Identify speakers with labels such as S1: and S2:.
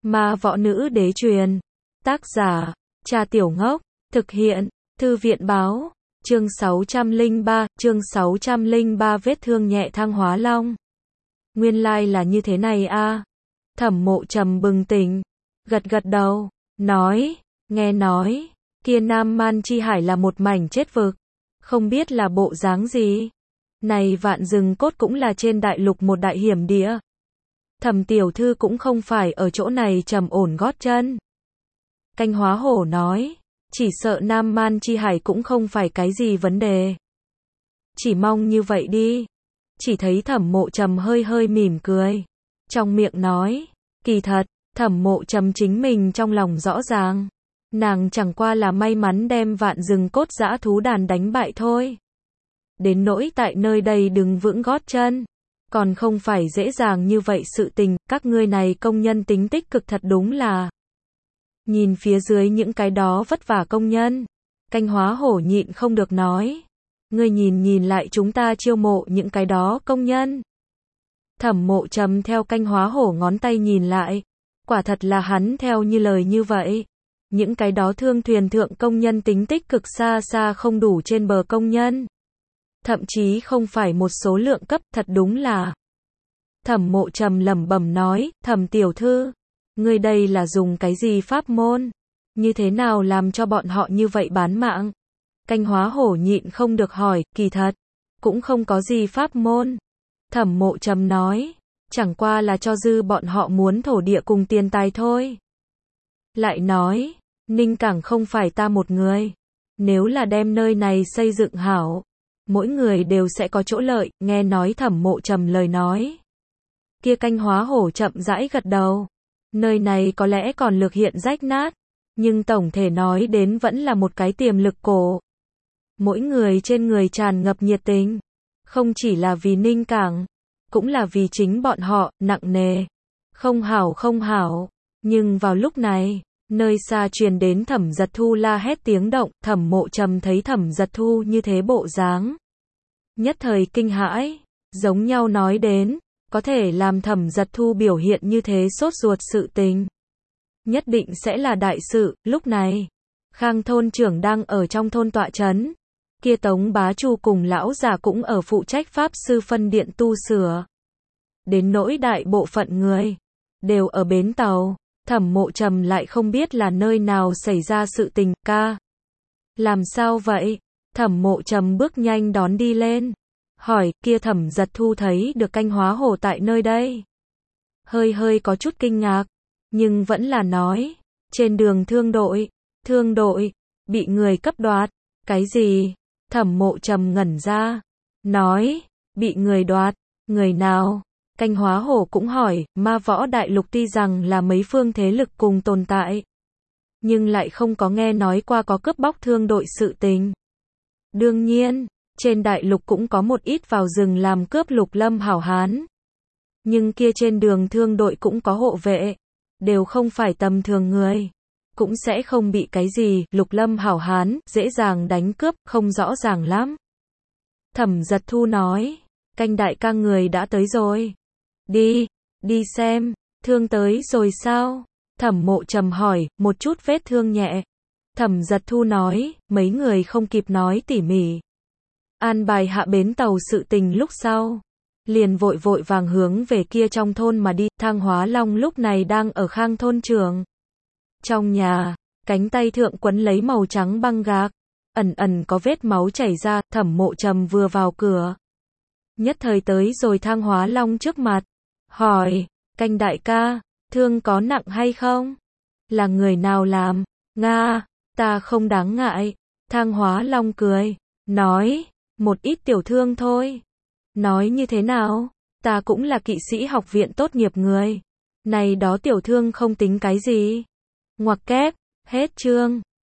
S1: Ma võ nữ đế truyền. Tác giả, Cha Tiểu Ngốc. Thực hiện, Thư viện báo. Chương 603, vết thương nhẹ Thang Hóa Long. Nguyên lai là như thế này a. Thẩm Mộ Trầm bừng tỉnh, gật gật đầu, nói, nghe nói, kia Nam Man Chi Hải là một mảnh chết vực, không biết là bộ dáng gì. Này Vạn Rừng Cốt cũng là trên đại lục một đại hiểm địa. Thẩm tiểu thư cũng không phải ở chỗ này trầm ổn gót chân. Canh Hóa Hổ nói, chỉ sợ Nam Man Chi Hải cũng không phải cái gì vấn đề. Chỉ mong như vậy đi. Chỉ thấy Thẩm Mộ Trầm hơi hơi mỉm cười, trong miệng nói, kỳ thật, Thẩm Mộ Trầm chính mình trong lòng rõ ràng, nàng chẳng qua là may mắn đem Vạn Rừng Cốt dã thú đàn đánh bại thôi. Đến nỗi tại nơi đây đứng vững gót chân, còn không phải dễ dàng như vậy sự tình, các ngươi này công nhân tính tích cực thật đúng là. Nhìn phía dưới những cái đó vất vả công nhân, Canh Hóa Hổ nhịn không được nói, ngươi nhìn lại chúng ta chiêu mộ những cái đó công nhân. Thẩm Mộ Trầm theo Canh Hóa Hổ ngón tay nhìn lại, quả thật là hắn theo như lời như vậy. Những cái đó thương thuyền thượng công nhân tính tích cực xa xa không đủ trên bờ công nhân. Thậm chí không phải một số lượng cấp, thật đúng là. Thẩm Mộ Trầm lẩm bẩm nói, Thẩm tiểu thư, ngươi đây là dùng cái gì pháp môn? Như thế nào làm cho bọn họ như vậy bán mạng? Canh Hóa Hổ nhịn không được hỏi, kỳ thật, cũng không có gì pháp môn. Thẩm Mộ Trầm nói, chẳng qua là cho dư bọn họ muốn thổ địa cùng tiền tài thôi. Lại nói, Ninh Cảng không phải ta một người. Nếu là đem nơi này xây dựng hảo, mỗi người đều sẽ có chỗ lợi, nghe nói Thẩm Mộ Trầm lời nói. Kia Canh Hóa Hổ chậm rãi gật đầu. Nơi này có lẽ còn lược hiện rách nát, nhưng tổng thể nói đến vẫn là một cái tiềm lực cổ. Mỗi người trên người tràn ngập nhiệt tình, không chỉ là vì Ninh Cảng, cũng là vì chính bọn họ, nặng nề. Không hảo, nhưng vào lúc này, nơi xa truyền đến Thẩm Giật Thu la hét tiếng động, Thẩm Mộ Trầm thấy Thẩm Giật Thu như thế bộ dáng, nhất thời kinh hãi, giống nhau nói đến, có thể làm Thẩm Giật Thu biểu hiện như thế sốt ruột sự tình, nhất định sẽ là đại sự. Lúc này, Khang thôn trưởng đang ở trong thôn tọa trấn, kia Tống Bá Chu cùng lão già cũng ở phụ trách pháp sư phân điện tu sửa. Đến nỗi đại bộ phận người đều ở bến tàu. Thẩm Mộ Trầm lại không biết là nơi nào xảy ra sự tình, ca. Làm sao vậy? Thẩm Mộ Trầm bước nhanh đón đi lên, hỏi, kia Thẩm Giật Thu thấy được Canh Hóa Hổ tại nơi đây. Hơi có chút kinh ngạc, nhưng vẫn là nói, trên đường thương đội, bị người cấp đoạt. Cái gì? Thẩm Mộ Trầm ngẩn ra, nói, bị người đoạt, người nào? Canh Hóa Hổ cũng hỏi, Ma Võ Đại Lục tuy rằng là mấy phương thế lực cùng tồn tại, nhưng lại không có nghe nói qua có cướp bóc thương đội sự tình. Đương nhiên, trên đại lục cũng có một ít vào rừng làm cướp lục lâm hảo hán. Nhưng kia trên đường thương đội cũng có hộ vệ, đều không phải tầm thường người, cũng sẽ không bị cái gì, lục lâm hảo hán, dễ dàng đánh cướp, không rõ ràng lắm. Thẩm Giật Thu nói, Canh đại ca người đã tới rồi. Đi xem, thương tới rồi sao? Thẩm Mộ Trầm hỏi, một chút vết thương nhẹ. Thẩm Giật Thu nói, mấy người không kịp nói tỉ mỉ. An bài hạ bến tàu sự tình lúc sau, liền vội vàng hướng về kia trong thôn mà đi. Thang Hóa Long lúc này đang ở Khang thôn trường. Trong nhà, cánh tay thượng quấn lấy màu trắng băng gạc, ẩn có vết máu chảy ra. Thẩm Mộ Trầm vừa vào cửa, nhất thời tới rồi Thang Hóa Long trước mặt, hỏi, Canh đại ca, thương có nặng hay không? Là người nào làm? Nga, ta không đáng ngại. Thang Hóa Long cười, nói, một ít tiểu thương thôi. Nói như thế nào? Ta cũng là kỵ sĩ học viện tốt nghiệp người. Này đó tiểu thương không tính cái gì. Ngoặc kép, hết chương.